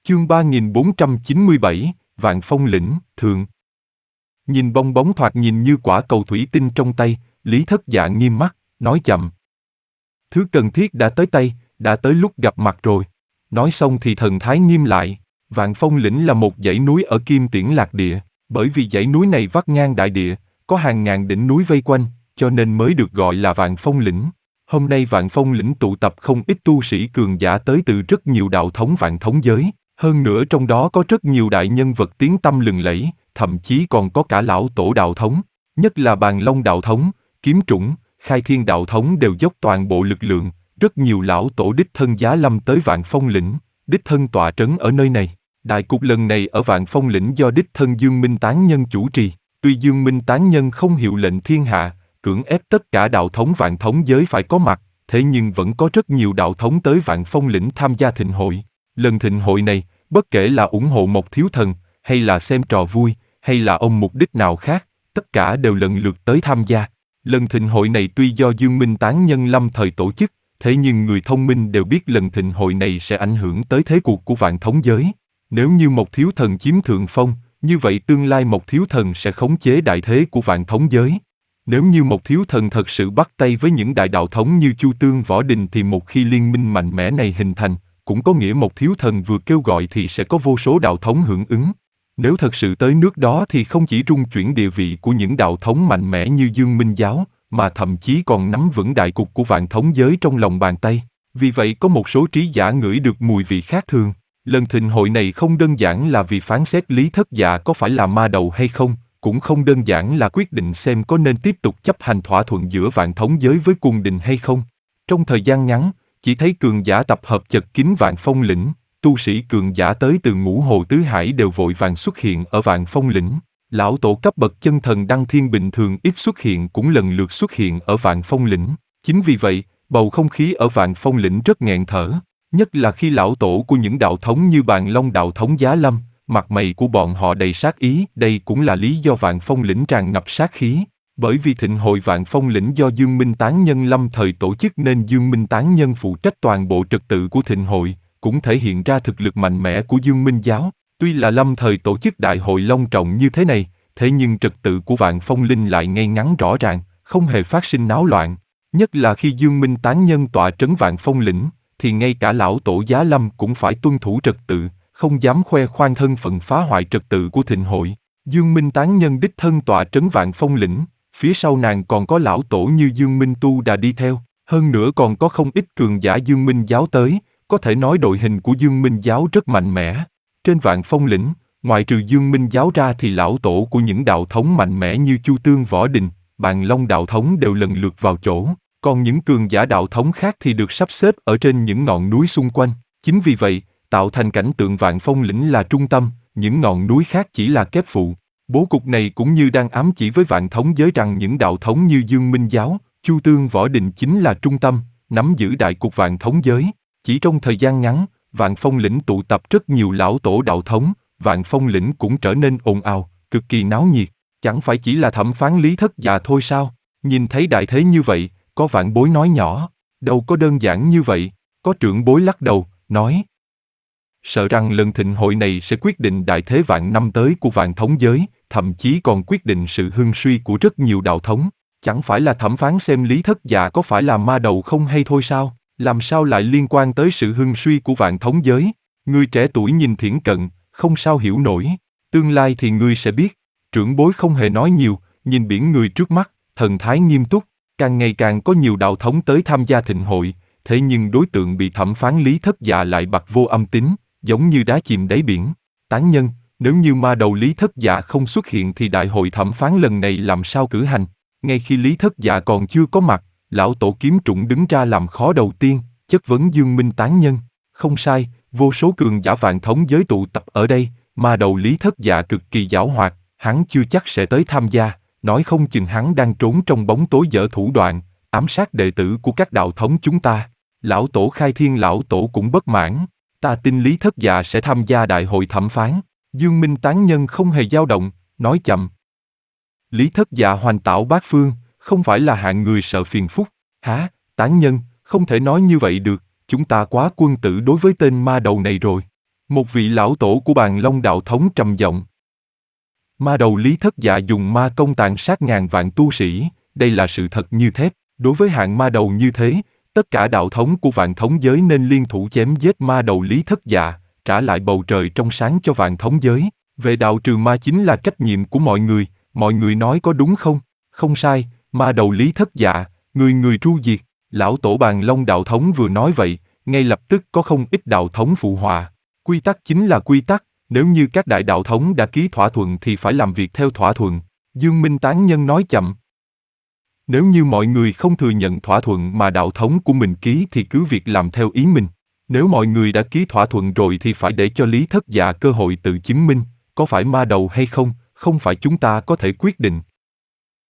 Chương 3497, Vạn Phong lĩnh, thượng. Nhìn bong bóng thoạt nhìn như quả cầu thủy tinh trong tay, Lý Thất Dạ nghiêm mắt, nói chậm. Thứ cần thiết đã tới tay, đã tới lúc gặp mặt rồi. Nói xong thì thần thái nghiêm lại. Vạn Phong lĩnh là một dãy núi ở Kim Tiễn Lạc Địa, bởi vì dãy núi này vắt ngang đại địa, có hàng ngàn đỉnh núi vây quanh, cho nên mới được gọi là Vạn Phong lĩnh. Hôm nay Vạn Phong lĩnh tụ tập không ít tu sĩ cường giả tới từ rất nhiều đạo thống vạn thống giới, hơn nữa trong đó có rất nhiều đại nhân vật tiếng tăm lừng lẫy, thậm chí còn có cả lão tổ đạo thống, nhất là Bàn Long đạo thống, Kiếm Trũng, Khai Thiên đạo thống đều dốc toàn bộ lực lượng, rất nhiều lão tổ đích thân giá lâm tới Vạn Phong lĩnh, đích thân tọa trấn ở nơi này. Đại cục lần này ở Vạn Phong lĩnh do đích thân Dương Minh Tán Nhân chủ trì, tuy Dương Minh Tán Nhân không hiệu lệnh thiên hạ, cưỡng ép tất cả đạo thống vạn thống giới phải có mặt, thế nhưng vẫn có rất nhiều đạo thống tới Vạn Phong lĩnh tham gia thịnh hội. Lần thịnh hội này, bất kể là ủng hộ một thiếu thần, hay là xem trò vui, hay là ông mục đích nào khác, tất cả đều lần lượt tới tham gia. Lần thịnh hội này tuy do Dương Minh Tán Nhân lâm thời tổ chức, thế nhưng người thông minh đều biết lần thịnh hội này sẽ ảnh hưởng tới thế cuộc của vạn thống giới. Nếu như một thiếu thần chiếm thượng phong, như vậy tương lai một thiếu thần sẽ khống chế đại thế của vạn thống giới. Nếu như một thiếu thần thật sự bắt tay với những đại đạo thống như Chu Tương Võ Đình thì một khi liên minh mạnh mẽ này hình thành, cũng có nghĩa một thiếu thần vừa kêu gọi thì sẽ có vô số đạo thống hưởng ứng. Nếu thật sự tới nước đó thì không chỉ rung chuyển địa vị của những đạo thống mạnh mẽ như Dương Minh Giáo, mà thậm chí còn nắm vững đại cục của vạn thống giới trong lòng bàn tay. Vì vậy có một số trí giả ngửi được mùi vị khác thường. Lần thịnh hội này không đơn giản là vì phán xét Lý Thất Dạ có phải là ma đầu hay không, cũng không đơn giản là quyết định xem có nên tiếp tục chấp hành thỏa thuận giữa vạn thống giới với cung đình hay không. Trong thời gian ngắn, chỉ thấy cường giả tập hợp chật kín Vạn Phong lĩnh, tu sĩ cường giả tới từ ngũ hồ tứ hải đều vội vàng xuất hiện ở Vạn Phong lĩnh. Lão tổ cấp bậc chân thần Đăng Thiên bình thường ít xuất hiện cũng lần lượt xuất hiện ở Vạn Phong lĩnh. Chính vì vậy, bầu không khí ở Vạn Phong lĩnh rất nghẹn thở. Nhất là khi lão tổ của những đạo thống như Bàn Long đạo thống giá lâm, mặt mày của bọn họ đầy sát ý. Đây cũng là lý do Vạn Phong lĩnh tràn ngập sát khí. Bởi vì thịnh hội Vạn Phong lĩnh do Dương Minh Tán Nhân lâm thời tổ chức nên Dương Minh Tán Nhân phụ trách toàn bộ trật tự của thịnh hội, cũng thể hiện ra thực lực mạnh mẽ của Dương Minh Giáo. Tuy là lâm thời tổ chức đại hội long trọng như thế này, thế nhưng trật tự của Vạn Phong linh lại ngay ngắn rõ ràng, không hề phát sinh náo loạn. Nhất là khi Dương Minh Tán Nhân tọa trấn Vạn Phong lĩnh, thì ngay cả lão tổ giá lâm cũng phải tuân thủ trật tự, không dám khoe khoang thân phận phá hoại trật tự của thịnh hội. Dương Minh Tán Nhân đích thân tọa trấn Vạn Phong lĩnh, phía sau nàng còn có lão tổ như Dương Minh Tu Đà đi theo, hơn nữa còn có không ít cường giả Dương Minh Giáo tới, có thể nói đội hình của Dương Minh Giáo rất mạnh mẽ. Trên Vạn Phong lĩnh, ngoài trừ Dương Minh Giáo ra thì lão tổ của những đạo thống mạnh mẽ như Chu Tương Võ Đình, Bàn Long đạo thống đều lần lượt vào chỗ, còn những cường giả đạo thống khác thì được sắp xếp ở trên những ngọn núi xung quanh. Chính vì vậy, tạo thành cảnh tượng Vạn Phong lĩnh là trung tâm, những ngọn núi khác chỉ là kép phụ. Bố cục này cũng như đang ám chỉ với vạn thống giới rằng những đạo thống như Dương Minh Giáo, Chu Tương Võ Đình chính là trung tâm, nắm giữ đại cục vạn thống giới. Chỉ trong thời gian ngắn, Vạn Phong lĩnh tụ tập rất nhiều lão tổ đạo thống, Vạn Phong lĩnh cũng trở nên ồn ào, cực kỳ náo nhiệt. Chẳng phải chỉ là thẩm phán Lý Thất Dạ thôi sao? Nhìn thấy đại thế như vậy, có vạn bối nói nhỏ, đâu có đơn giản như vậy. Có trưởng bối lắc đầu, nói: sợ rằng lần thịnh hội này sẽ quyết định đại thế vạn năm tới của vạn thống giới, thậm chí còn quyết định sự hưng suy của rất nhiều đạo thống. Chẳng phải là thẩm phán xem Lý Thất Dạ có phải là ma đầu không hay thôi sao? Làm sao lại liên quan tới sự hưng suy của vạn thống giới? Ngươi trẻ tuổi nhìn thiển cận, không sao hiểu nổi. Tương lai thì ngươi sẽ biết. Trưởng bối không hề nói nhiều, nhìn biển người trước mắt, thần thái nghiêm túc. Càng ngày càng có nhiều đạo thống tới tham gia thịnh hội, thế nhưng đối tượng bị thẩm phán Lý Thất Dạ lại bặt vô âm tín, giống như đá chìm đáy biển. Tán nhân, nếu như ma đầu Lý Thất Dạ không xuất hiện thì đại hội thẩm phán lần này làm sao cử hành? Ngay khi Lý Thất Dạ còn chưa có mặt, lão tổ Kiếm Trũng đứng ra làm khó đầu tiên, chất vấn Dương Minh Tán Nhân. Không sai, vô số cường giả vạn thống giới tụ tập ở đây, ma đầu Lý Thất Dạ cực kỳ giảo hoạt, hắn chưa chắc sẽ tới tham gia, nói không chừng hắn đang trốn trong bóng tối dở thủ đoạn, ám sát đệ tử của các đạo thống chúng ta. Lão tổ Khai Thiên lão tổ cũng bất mãn. Ta tin Lý Thất Dạ sẽ tham gia đại hội thẩm phán. Dương Minh Tán Nhân không hề dao động, nói chậm: Lý Thất Dạ hoành tạo bát phương, không phải là hạng người sợ phiền phức. Hả, Tán Nhân, không thể nói như vậy được, chúng ta quá quân tử đối với tên ma đầu này rồi. Một vị lão tổ của Bàn Long đạo thống trầm giọng. Ma đầu Lý Thất Dạ dùng ma công tàn sát ngàn vạn tu sĩ, đây là sự thật như thép. Đối với hạng ma đầu như thế, tất cả đạo thống của vạn thống giới nên liên thủ chém giết ma đầu Lý Thất Dạ, trả lại bầu trời trong sáng cho vạn thống giới. Về đạo trừ ma chính là trách nhiệm của mọi người nói có đúng không? Không sai, ma đầu Lý Thất Dạ, người người tru diệt. Lão tổ Bàn Long đạo thống vừa nói vậy, ngay lập tức có không ít đạo thống phụ họa. Quy tắc chính là quy tắc, nếu như các đại đạo thống đã ký thỏa thuận thì phải làm việc theo thỏa thuận. Dương Minh tán nhân nói chậm. Nếu như mọi người không thừa nhận thỏa thuận mà đạo thống của mình ký thì cứ việc làm theo ý mình. Nếu mọi người đã ký thỏa thuận rồi thì phải để cho Lý Thất Dạ cơ hội tự chứng minh, có phải ma đầu hay không, không phải chúng ta có thể quyết định.